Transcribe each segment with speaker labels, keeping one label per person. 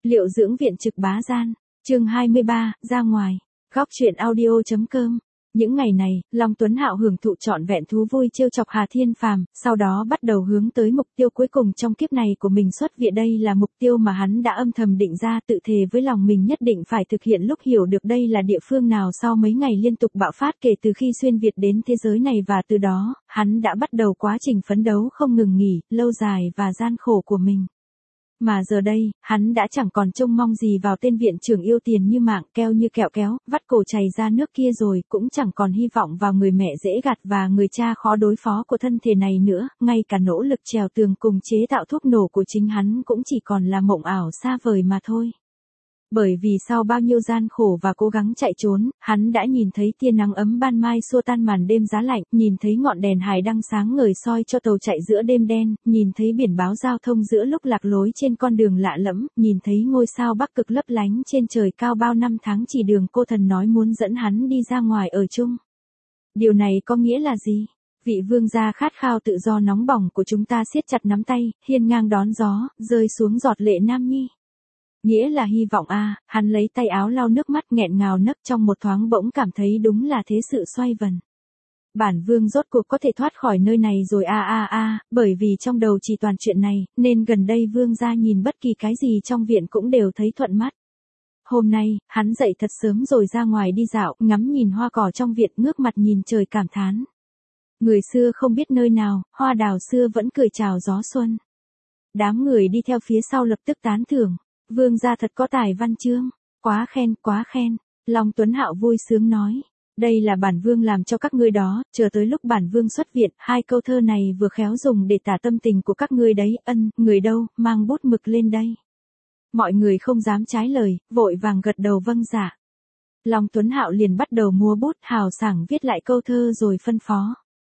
Speaker 1: Liệu dưỡng viện trực bá gian, chương 23, ra ngoài, góc truyện audio.com. Những ngày này, Long Tuấn Hạo hưởng thụ trọn vẹn thú vui trêu chọc Hà Thiên Phàm, sau đó bắt đầu hướng tới mục tiêu cuối cùng trong kiếp này của mình xuất viện. Đây là mục tiêu mà hắn đã âm thầm định ra, tự thề với lòng mình nhất định phải thực hiện. Lúc hiểu được đây là địa phương nào sau mấy ngày liên tục bạo phát kể từ khi xuyên Việt đến thế giới này, và từ đó, hắn đã bắt đầu quá trình phấn đấu không ngừng nghỉ, lâu dài và gian khổ của mình. Mà giờ đây, hắn đã chẳng còn trông mong gì vào tên viện trưởng yêu tiền như mạng keo như kẹo kéo, vắt cổ chảy ra nước kia rồi, cũng chẳng còn hy vọng vào người mẹ dễ gạt và người cha khó đối phó của thân thể này nữa, ngay cả nỗ lực trèo tường cùng chế tạo thuốc nổ của chính hắn cũng chỉ còn là mộng ảo xa vời mà thôi. Bởi vì sau bao nhiêu gian khổ và cố gắng chạy trốn, hắn đã nhìn thấy tia nắng ấm ban mai xua tan màn đêm giá lạnh, nhìn thấy ngọn đèn hải đăng sáng ngời soi cho tàu chạy giữa đêm đen, nhìn thấy biển báo giao thông giữa lúc lạc lối trên con đường lạ lẫm, nhìn thấy ngôi sao Bắc Cực lấp lánh trên trời cao bao năm tháng chỉ đường cô thần nói muốn dẫn hắn đi ra ngoài ở chung. Điều này có nghĩa là gì? Vị vương gia khát khao tự do nóng bỏng của chúng ta siết chặt nắm tay, hiên ngang đón gió, rơi xuống giọt lệ nam nhi. Nghĩa là hy vọng a. Hắn lấy tay áo lau nước mắt nghẹn ngào nấc, trong một thoáng bỗng cảm thấy đúng là thế sự xoay vần. Bản vương rốt cuộc có thể thoát khỏi nơi này rồi bởi vì trong đầu chỉ toàn chuyện này, nên gần đây vương gia nhìn bất kỳ cái gì trong viện cũng đều thấy thuận mắt. Hôm nay, hắn dậy thật sớm rồi ra ngoài đi dạo, ngắm nhìn hoa cỏ trong viện, ngước mặt nhìn trời cảm thán. Người xưa không biết nơi nào, hoa đào xưa vẫn cười chào gió xuân. Đám người đi theo phía sau lập tức tán thưởng. Vương gia thật có tài văn chương, quá khen, quá khen. Long Tuấn Hạo vui sướng nói, đây là bản vương làm cho các ngươi đó, chờ tới lúc bản vương xuất viện, hai câu thơ này vừa khéo dùng để tả tâm tình của các ngươi đấy. Người đâu, mang bút mực lên đây. Mọi người không dám trái lời, vội vàng gật đầu vâng dạ. Long Tuấn Hạo liền bắt đầu mua bút, hào sảng viết lại câu thơ rồi phân phó.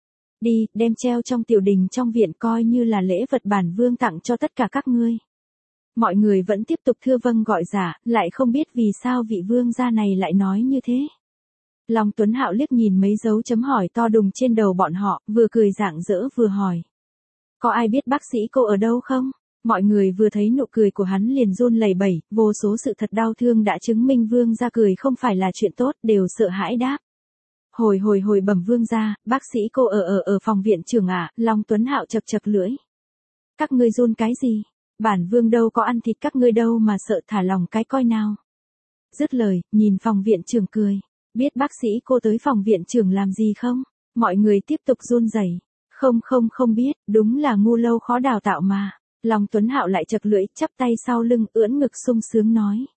Speaker 1: Đi, đem treo trong tiểu đình trong viện coi như là lễ vật bản vương tặng cho tất cả các ngươi. Mọi người vẫn tiếp tục thưa vâng gọi dạ, lại không biết vì sao vị vương gia này lại nói như thế. Long Tuấn Hạo liếc nhìn mấy dấu chấm hỏi to đùng trên đầu bọn họ, vừa cười rạng rỡ vừa hỏi. Có ai biết bác sĩ cô ở đâu không? Mọi người vừa thấy nụ cười của hắn liền run lẩy bẩy, vô số sự thật đau thương đã chứng minh vương gia cười không phải là chuyện tốt, đều sợ hãi đáp. Hồi bẩm vương gia, bác sĩ cô ở phòng viện trưởng ạ. Long Tuấn Hạo chật chật lưỡi. Các ngươi run cái gì? Bản vương đâu có ăn thịt các ngươi đâu mà sợ, thả lòng cái coi nào. Dứt lời, nhìn phòng viện trưởng cười. Biết bác sĩ cô tới phòng viện trưởng làm gì không? Mọi người tiếp tục run rẩy. Không biết, đúng là ngu lâu khó đào tạo mà. Long Tuấn Hạo lại chật lưỡi, chắp tay sau lưng, ưỡn ngực sung sướng nói.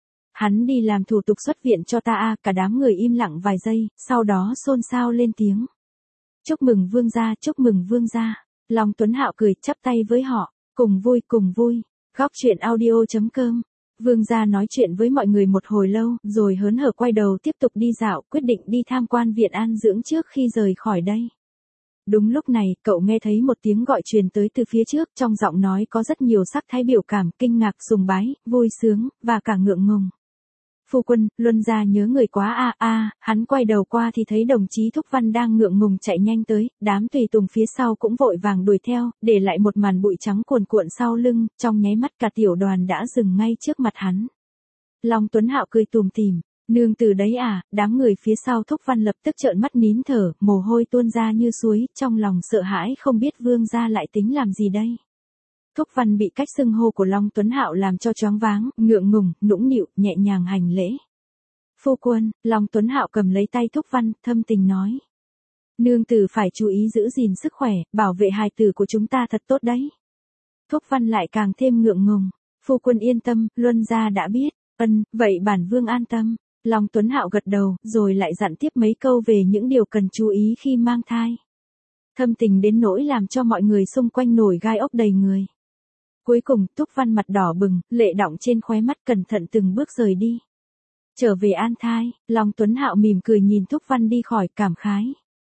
Speaker 1: Hắn đi làm thủ tục xuất viện cho ta. Cả đám người im lặng vài giây, sau đó xôn xao lên tiếng. Chúc mừng vương gia, chúc mừng vương gia. Long Tuấn Hạo cười chắp tay với họ. Cùng vui, góc truyện audio.com. Vương gia nói chuyện với mọi người một hồi lâu, rồi hớn hở quay đầu tiếp tục đi dạo, quyết định đi tham quan viện an dưỡng trước khi rời khỏi đây. Đúng lúc này, cậu nghe thấy một tiếng gọi truyền tới từ phía trước, trong giọng nói có rất nhiều sắc thái biểu cảm, kinh ngạc, sùng bái, vui sướng, và cả ngượng ngùng. Phu quân, Luân gia nhớ người quá hắn quay đầu qua thì thấy đồng chí Thúc Văn đang ngượng ngùng chạy nhanh tới, đám tùy tùng phía sau cũng vội vàng đuổi theo, để lại một màn bụi trắng cuồn cuộn sau lưng, trong nháy mắt cả tiểu đoàn đã dừng ngay trước mặt hắn. Long Tuấn Hạo cười tủm tỉm, nương từ đấy đám người phía sau Thúc Văn lập tức trợn mắt nín thở, mồ hôi tuôn ra như suối, trong lòng sợ hãi không biết vương gia lại tính làm gì đây. Thúc Văn bị cách xưng hô của Long Tuấn Hạo làm cho choáng váng, ngượng ngùng, nũng nịu, nhẹ nhàng hành lễ. Phu quân, Long Tuấn Hạo cầm lấy tay Thúc Văn, thâm tình nói. Nương tử phải chú ý giữ gìn sức khỏe, bảo vệ hài tử của chúng ta thật tốt đấy. Thúc Văn lại càng thêm ngượng ngùng. Phu quân yên tâm, Luân gia đã biết. Vậy bản vương an tâm. Long Tuấn Hạo gật đầu, rồi lại dặn tiếp mấy câu về những điều cần chú ý khi mang thai. Thâm tình đến nỗi làm cho mọi người xung quanh nổi gai ốc đầy người. Cuối cùng, Thúc Văn mặt đỏ bừng, lệ đọng trên khóe mắt, cẩn thận từng bước rời đi. Trở về an thai, Long Tuấn Hạo mỉm cười nhìn Thúc Văn đi khỏi, cảm khái.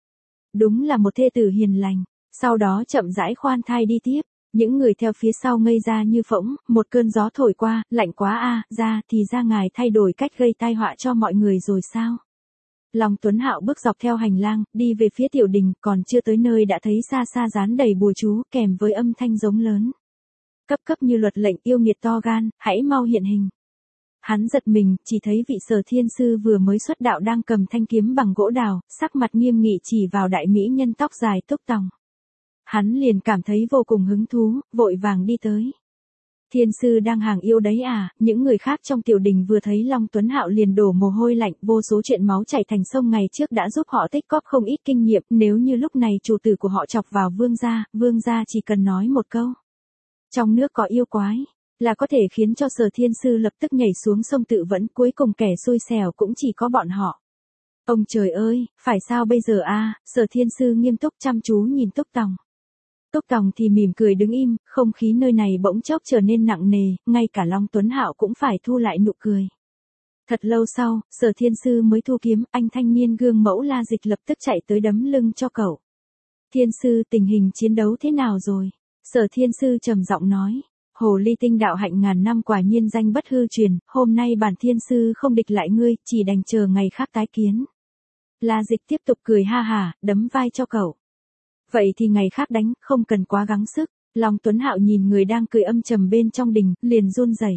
Speaker 1: Đúng là một thê tử hiền lành. Sau đó chậm rãi khoan thai đi tiếp. Những người theo phía sau ngây ra như phỗng, một cơn gió thổi qua, lạnh quá thì ra ngài thay đổi cách gây tai họa cho mọi người rồi sao? Long Tuấn Hạo bước dọc theo hành lang, đi về phía tiểu đình, còn chưa tới nơi đã thấy xa xa dán đầy bùa chú, kèm với âm thanh giống lớn. Cấp cấp như luật lệnh yêu nghiệt to gan, hãy mau hiện hình. Hắn giật mình, chỉ thấy vị Sở Thiên Sư vừa mới xuất đạo đang cầm thanh kiếm bằng gỗ đào, sắc mặt nghiêm nghị chỉ vào đại mỹ nhân tóc dài Túc Tòng. Hắn liền cảm thấy vô cùng hứng thú, vội vàng đi tới. Thiên sư đang hàng yêu đấy à, những người khác trong tiểu đình vừa thấy Long Tuấn Hạo liền đổ mồ hôi lạnh, vô số chuyện máu chảy thành sông ngày trước đã giúp họ tích cóp không ít kinh nghiệm, nếu như lúc này chủ tử của họ chọc vào vương gia chỉ cần nói một câu. Trong nước có yêu quái, là có thể khiến cho Sở Thiên Sư lập tức nhảy xuống sông tự vẫn, cuối cùng kẻ xui xẻo cũng chỉ có bọn họ. Ông trời ơi, phải sao bây giờ a? Sở Thiên Sư nghiêm túc chăm chú nhìn Túc Tòng. Túc Tòng thì mỉm cười đứng im, không khí nơi này bỗng chốc trở nên nặng nề, ngay cả Long Tuấn Hạo cũng phải thu lại nụ cười. Thật lâu sau, Sở Thiên Sư mới thu kiếm, anh thanh niên gương mẫu La Dịch lập tức chạy tới đấm lưng cho cậu. Thiên Sư, tình hình chiến đấu thế nào rồi? Sở Thiên Sư trầm giọng nói. Hồ ly tinh đạo hạnh ngàn năm quả nhiên danh bất hư truyền, hôm nay bản Thiên Sư không địch lại ngươi, chỉ đành chờ ngày khác tái kiến. La Dịch tiếp tục cười ha hả, đấm vai cho cậu. Vậy thì ngày khác đánh, không cần quá gắng sức. Long Tuấn Hạo nhìn người đang cười âm trầm bên trong đình, liền run rẩy.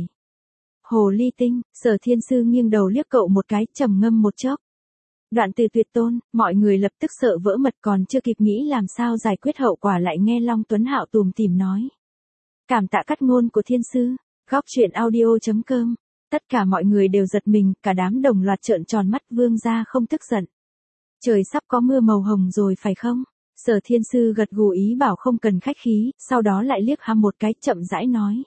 Speaker 1: Hồ ly tinh, Sở Thiên Sư nghiêng đầu liếc cậu một cái, trầm ngâm một chốc. Đoạn từ tuyệt tôn, mọi người lập tức sợ vỡ mật, còn chưa kịp nghĩ làm sao giải quyết hậu quả lại nghe Long Tuấn Hạo tùm tìm nói. Cảm tạ cắt ngôn của Thiên Sư, góc truyện audio.com. Tất cả mọi người đều giật mình, cả đám đồng loạt trợn tròn mắt, vương gia không tức giận. Trời sắp có mưa màu hồng rồi phải không? Sở Thiên Sư gật gù ý bảo không cần khách khí, sau đó lại liếc hắn một cái, chậm rãi nói.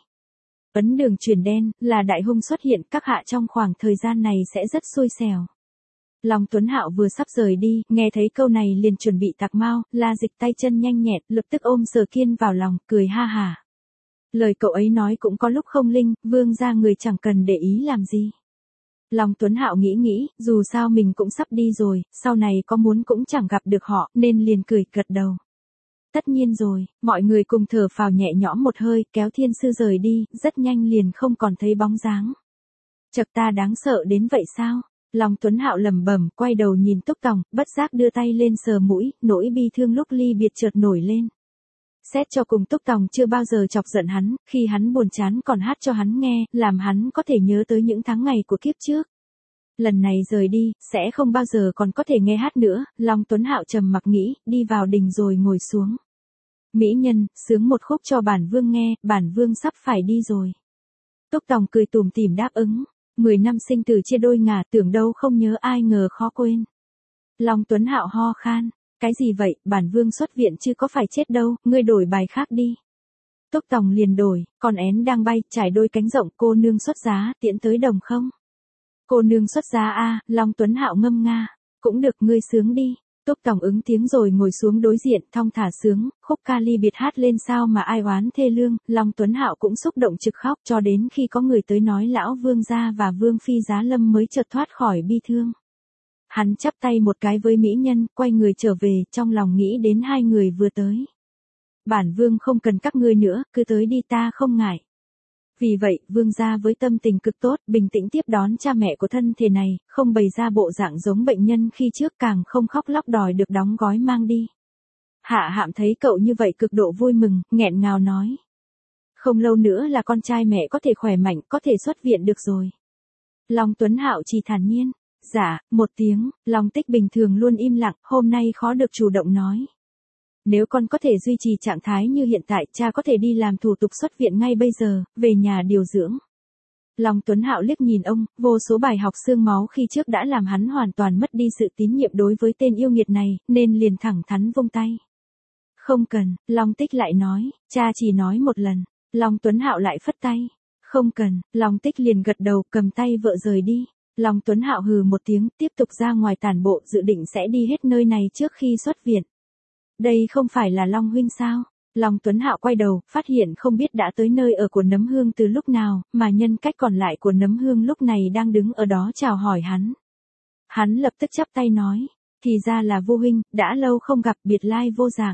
Speaker 1: Ấn đường chuyển đen, là đại hung xuất hiện, các hạ trong khoảng thời gian này sẽ rất xui xẻo. Long Tuấn Hạo vừa sắp rời đi, nghe thấy câu này liền chuẩn bị tạc mau, La Dịch tay chân nhanh nhẹn, lập tức ôm Sở Kiên vào lòng, cười ha hả. Lời cậu ấy nói cũng có lúc không linh, vương gia người chẳng cần để ý làm gì. Long Tuấn Hạo nghĩ, dù sao mình cũng sắp đi rồi, sau này có muốn cũng chẳng gặp được họ, nên liền cười gật đầu. Tất nhiên rồi, mọi người cùng thở phào nhẹ nhõm một hơi, kéo Thiên Sư rời đi, rất nhanh liền không còn thấy bóng dáng. Chật, ta đáng sợ đến vậy sao? Long Tuấn Hạo lẩm bẩm, quay đầu nhìn Túc Tòng, bất giác đưa tay lên sờ mũi, nỗi bi thương lúc ly biệt chợt nổi lên. Xét cho cùng Túc Tòng chưa bao giờ chọc giận hắn, khi hắn buồn chán còn hát cho hắn nghe, làm hắn có thể nhớ tới những tháng ngày của kiếp trước. Lần này rời đi, sẽ không bao giờ còn có thể nghe hát nữa, Long Tuấn Hạo trầm mặc nghĩ, đi vào đình rồi ngồi xuống. Mỹ nhân, sướng một khúc cho bản vương nghe, bản vương sắp phải đi rồi. Túc Tòng cười tủm tỉm đáp ứng, 10 năm sinh tử chia đôi ngả, tưởng đâu không nhớ ai ngờ khó quên. Long Tuấn Hạo ho khan. Cái gì vậy, bản vương xuất viện chứ có phải chết đâu, ngươi đổi bài khác đi. Túc Tòng liền đổi, con én đang bay, trải đôi cánh rộng, cô nương xuất giá, tiễn tới đồng không? Cô nương xuất giá a, Long Tuấn Hạo ngâm nga, cũng được, ngươi sướng đi. Túc Tòng ứng tiếng rồi ngồi xuống đối diện, thong thả sướng, khúc ca ly biệt hát lên sao mà ai oán thê lương, Long Tuấn Hạo cũng xúc động trực khóc, cho đến khi có người tới nói lão vương gia và vương phi giá lâm mới chợt thoát khỏi bi thương. Hắn chắp tay một cái với mỹ nhân, quay người trở về, trong lòng nghĩ đến hai người vừa tới. Bản vương không cần các ngươi nữa, cứ tới đi, ta không ngại. Vì vậy, vương gia với tâm tình cực tốt, bình tĩnh tiếp đón cha mẹ của thân thể này, không bày ra bộ dạng giống bệnh nhân khi trước, càng không khóc lóc đòi được đóng gói mang đi. Hạ Hạm thấy cậu như vậy cực độ vui mừng, nghẹn ngào nói. Không lâu nữa là con trai mẹ có thể khỏe mạnh, có thể xuất viện được rồi. Long Tuấn Hạo chỉ thản nhiên. Dạ, một tiếng, Long Tích bình thường luôn im lặng, hôm nay khó được chủ động nói. Nếu con có thể duy trì trạng thái như hiện tại, cha có thể đi làm thủ tục xuất viện ngay bây giờ, về nhà điều dưỡng. Long Tuấn Hạo liếc nhìn ông, vô số bài học xương máu khi trước đã làm hắn hoàn toàn mất đi sự tín nhiệm đối với tên yêu nghiệt này, nên liền thẳng thắn vung tay. Không cần, Long Tích lại nói, cha chỉ nói một lần. Long Tuấn Hạo lại phất tay. Không cần, Long Tích liền gật đầu, cầm tay vợ rời đi. Long Tuấn Hạo hừ một tiếng, tiếp tục ra ngoài tản bộ, dự định sẽ đi hết nơi này trước khi xuất viện. Đây không phải là Long huynh sao? Long Tuấn Hạo quay đầu, phát hiện không biết đã tới nơi ở của Nấm Hương từ lúc nào, mà nhân cách còn lại của Nấm Hương lúc này đang đứng ở đó chào hỏi hắn. Hắn lập tức chắp tay nói, thì ra là Vu huynh, đã lâu không gặp, biệt lai vô dạng.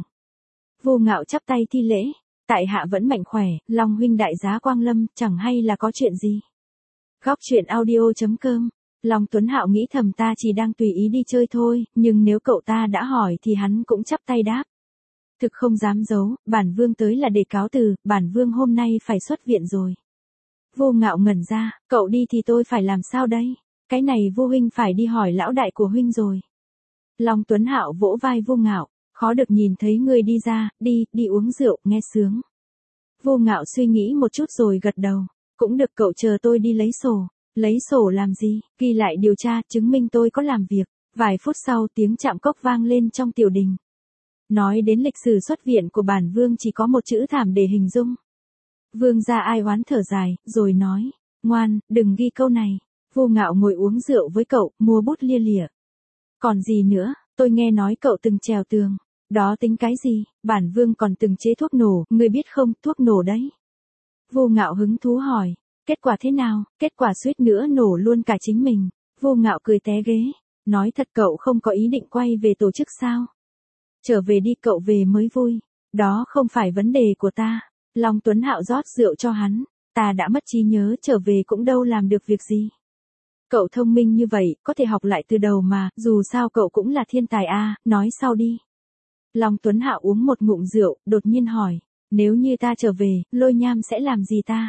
Speaker 1: Vu Ngạo chắp tay thi lễ, tại hạ vẫn mạnh khỏe, Long huynh đại giá quang lâm, chẳng hay là có chuyện gì. Góc truyện audio.com. Long Tuấn Hạo nghĩ thầm, ta chỉ đang tùy ý đi chơi thôi, nhưng nếu cậu ta đã hỏi thì hắn cũng chắp tay đáp. Thực không dám giấu, bản vương tới là để cáo từ, bản vương hôm nay phải xuất viện rồi. Vô Ngạo ngẩn ra, cậu đi thì tôi phải làm sao đây? Cái này Vô huynh phải đi hỏi lão đại của huynh rồi. Long Tuấn Hạo vỗ vai Vô Ngạo, khó được nhìn thấy ngươi đi ra, đi uống rượu, nghe sướng. Vô Ngạo suy nghĩ một chút rồi gật đầu, cũng được, cậu chờ tôi đi lấy sổ. Lấy sổ làm gì? Ghi lại điều tra, chứng minh tôi có làm việc. Vài phút sau tiếng chạm cốc vang lên trong tiểu đình. Nói đến lịch sử xuất viện của bản vương chỉ có một chữ thảm để hình dung. Vương gia ai oán thở dài, rồi nói, ngoan, đừng ghi câu này. Vô Ngạo ngồi uống rượu với cậu, mua bút lia lịa. Còn gì nữa, tôi nghe nói cậu từng trèo tường. Đó tính cái gì, bản vương còn từng chế thuốc nổ, ngươi biết không, thuốc nổ đấy. Vô Ngạo hứng thú hỏi, kết quả thế nào, kết quả suýt nữa nổ luôn cả chính mình. Vô Ngạo cười té ghế, nói thật, cậu không có ý định quay về tổ chức sao? Trở về đi, cậu về mới vui. Đó không phải vấn đề của ta. Long Tuấn Hạo rót rượu cho hắn, ta đã mất trí nhớ, trở về cũng đâu làm được việc gì. Cậu thông minh như vậy, có thể học lại từ đầu mà, dù sao cậu cũng là thiên tài a, nói sau đi. Long Tuấn Hạo uống một ngụm rượu, đột nhiên hỏi, nếu như ta trở về, Lôi Nham sẽ làm gì ta?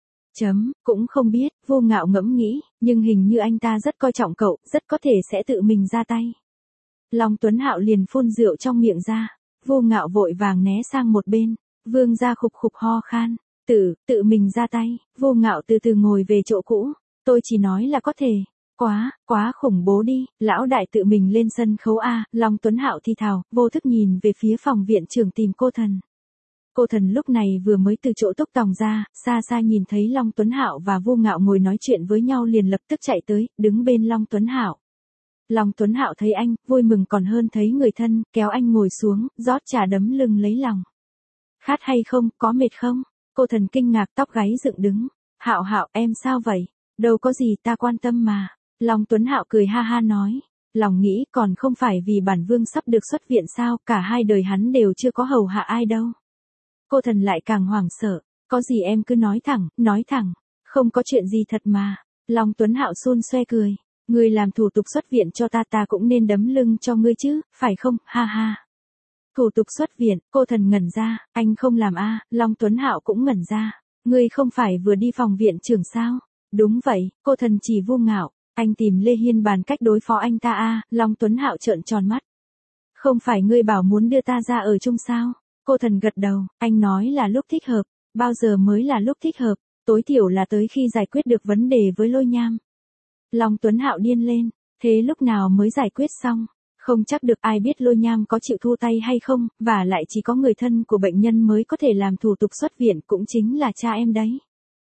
Speaker 1: Cũng không biết, Vô Ngạo ngẫm nghĩ, nhưng hình như anh ta rất coi trọng cậu, rất có thể sẽ tự mình ra tay. Long Tuấn Hạo liền phun rượu trong miệng ra, Vô Ngạo vội vàng né sang một bên, vương gia khục khục ho khan, tự mình ra tay. Vô Ngạo từ từ ngồi về chỗ cũ, tôi chỉ nói là có thể. Quá khủng bố đi, lão đại tự mình lên sân khấu a. Long Tuấn Hạo thi thào, vô thức nhìn về phía phòng viện trưởng tìm cô thần. Cô thần lúc này vừa mới từ chỗ túc tòng ra, xa xa nhìn thấy Long Tuấn Hạo và Vô Ngạo ngồi nói chuyện với nhau liền lập tức chạy tới, đứng bên Long Tuấn Hạo. Long Tuấn Hạo thấy anh, vui mừng còn hơn thấy người thân, kéo anh ngồi xuống, rót trà đấm lưng lấy lòng. Khát hay không, có mệt không? Cô thần kinh ngạc, tóc gáy dựng đứng. Hạo Hạo, em sao vậy? Đâu có gì, ta quan tâm mà. Long Tuấn Hạo cười ha ha nói. Lòng nghĩ còn không phải vì bản vương sắp được xuất viện sao, cả hai đời hắn đều chưa có hầu hạ ai đâu. Cô thần lại càng hoảng sợ. Có gì em cứ nói thẳng. Không có chuyện gì thật mà. Long Tuấn Hạo xun xoe cười. Ngươi làm thủ tục xuất viện cho ta cũng nên đấm lưng cho ngươi chứ, phải không, ha ha. Thủ tục xuất viện, cô thần ngẩn ra, anh không làm a. Long Tuấn Hạo cũng ngẩn ra. Ngươi không phải vừa đi phòng viện trưởng sao? Đúng vậy, cô thần chỉ Vô Ngạo, anh tìm Lê Hiên bàn cách đối phó anh ta a. Long Tuấn Hạo trợn tròn mắt. Không phải ngươi bảo muốn đưa ta ra ở chung sao? Cô thần gật đầu, anh nói là lúc thích hợp, bao giờ mới là lúc thích hợp, tối thiểu là tới khi giải quyết được vấn đề với Lôi Nham. Long Tuấn Hạo điên lên, thế lúc nào mới giải quyết xong? Không chắc được, ai biết Lôi Nham có chịu thu tay hay không, và lại chỉ có người thân của bệnh nhân mới có thể làm thủ tục xuất viện, cũng chính là cha em đấy.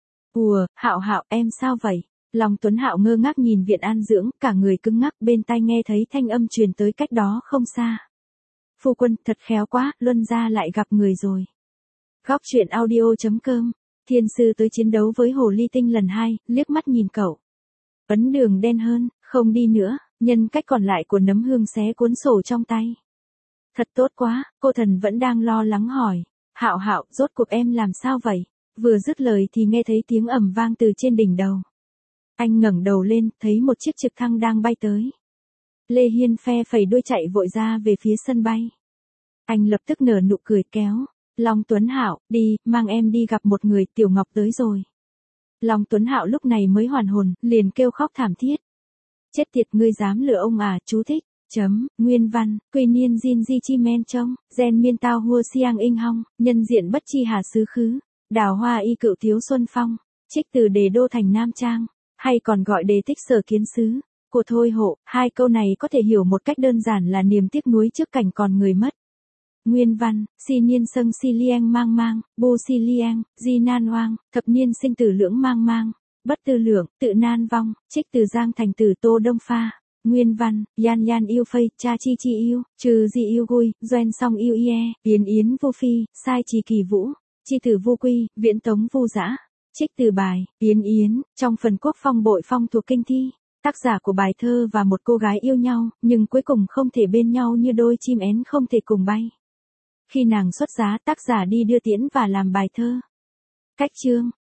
Speaker 1: Hạo Hạo, em sao vậy? Long Tuấn Hạo ngơ ngác nhìn viện an dưỡng, cả người cứng ngắc, bên tai nghe thấy thanh âm truyền tới cách đó không xa. Phu quân, thật khéo quá, Luân gia lại gặp người rồi. Góc truyện audio.com, thiên sư tới chiến đấu với hồ ly tinh lần 2, liếc mắt nhìn cậu. Ấn đường đen hơn, không đi nữa, nhân cách còn lại của Nấm Hương xé cuốn sổ trong tay. Thật tốt quá, cô thần vẫn đang lo lắng hỏi. Hạo Hạo, rốt cuộc em làm sao vậy? Vừa dứt lời thì nghe thấy tiếng ầm vang từ trên đỉnh đầu. Anh ngẩng đầu lên, thấy một chiếc trực thăng đang bay tới. Lê Hiên phe phẩy đuôi chạy vội ra về phía sân bay. Anh lập tức nở nụ cười kéo. Long Tuấn Hạo, đi, mang em đi gặp một người, Tiểu Ngọc tới rồi. Long Tuấn Hạo lúc này mới hoàn hồn, liền kêu khóc thảm thiết. Chết tiệt, ngươi dám lừa ông à, chú thích. Nguyên văn, Quy Niên Jin Di Chi Men Trông, Gen Miên Tao Hua Siang In Hong, nhân diện bất chi hà xứ khứ. Đào hoa y cựu thiếu Xuân Phong, trích từ Đề Đô thành Nam Trang, hay còn gọi đề tích Sở Kiến Sứ, của Thôi Hộ. Hai câu này có thể hiểu một cách đơn giản là niềm tiếc nuối trước cảnh còn người mất. Nguyên văn, Si Niên Sâng Si Lieng Mang Mang, Bu Si Lieng, Di Nan Hoang, thập niên sinh tử lưỡng mang mang, bất tư lượng, tự nan vong, trích từ Giang thành tử Tô Đông Pha. Nguyên văn, Yan Yan yêu phây, cha chi chi yêu, trừ di yêu gui, doen song yêu ie, yến yến vô phi, sai trì kỳ vũ, chi tử vô quy, viễn tống vô dã. Trích từ bài, Yến Yến, trong phần Quốc Phong Bội Phong thuộc kinh thi. Tác giả của bài thơ và một cô gái yêu nhau, nhưng cuối cùng không thể bên nhau như đôi chim én không thể cùng bay. Khi nàng xuất giá, tác giả đi đưa tiễn và làm bài thơ. Cách chương,